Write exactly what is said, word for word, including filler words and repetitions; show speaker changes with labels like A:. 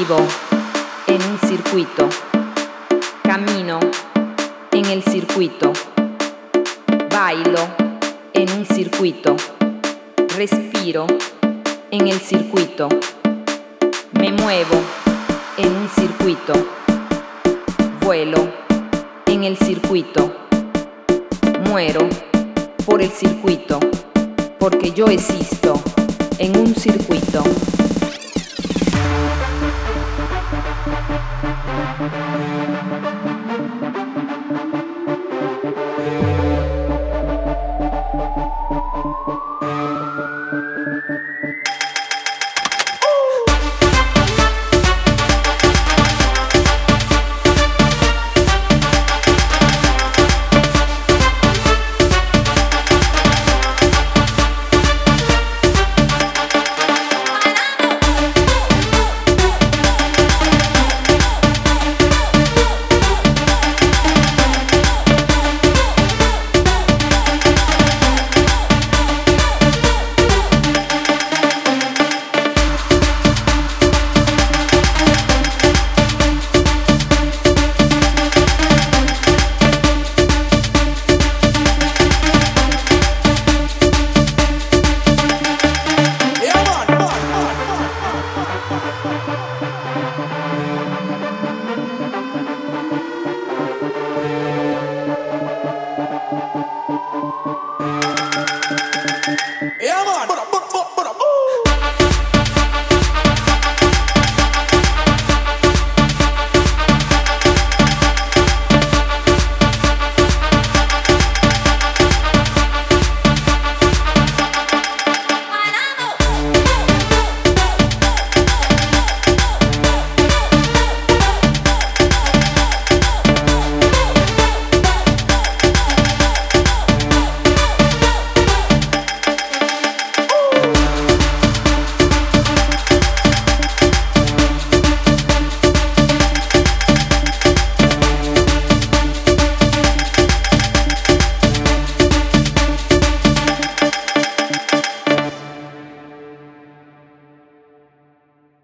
A: Vivo en un circuito, camino en el circuito, bailo en un circuito, respiro en el circuito, me muevo en un circuito, vuelo en el circuito, muero por el circuito, porque yo existo en un circuito.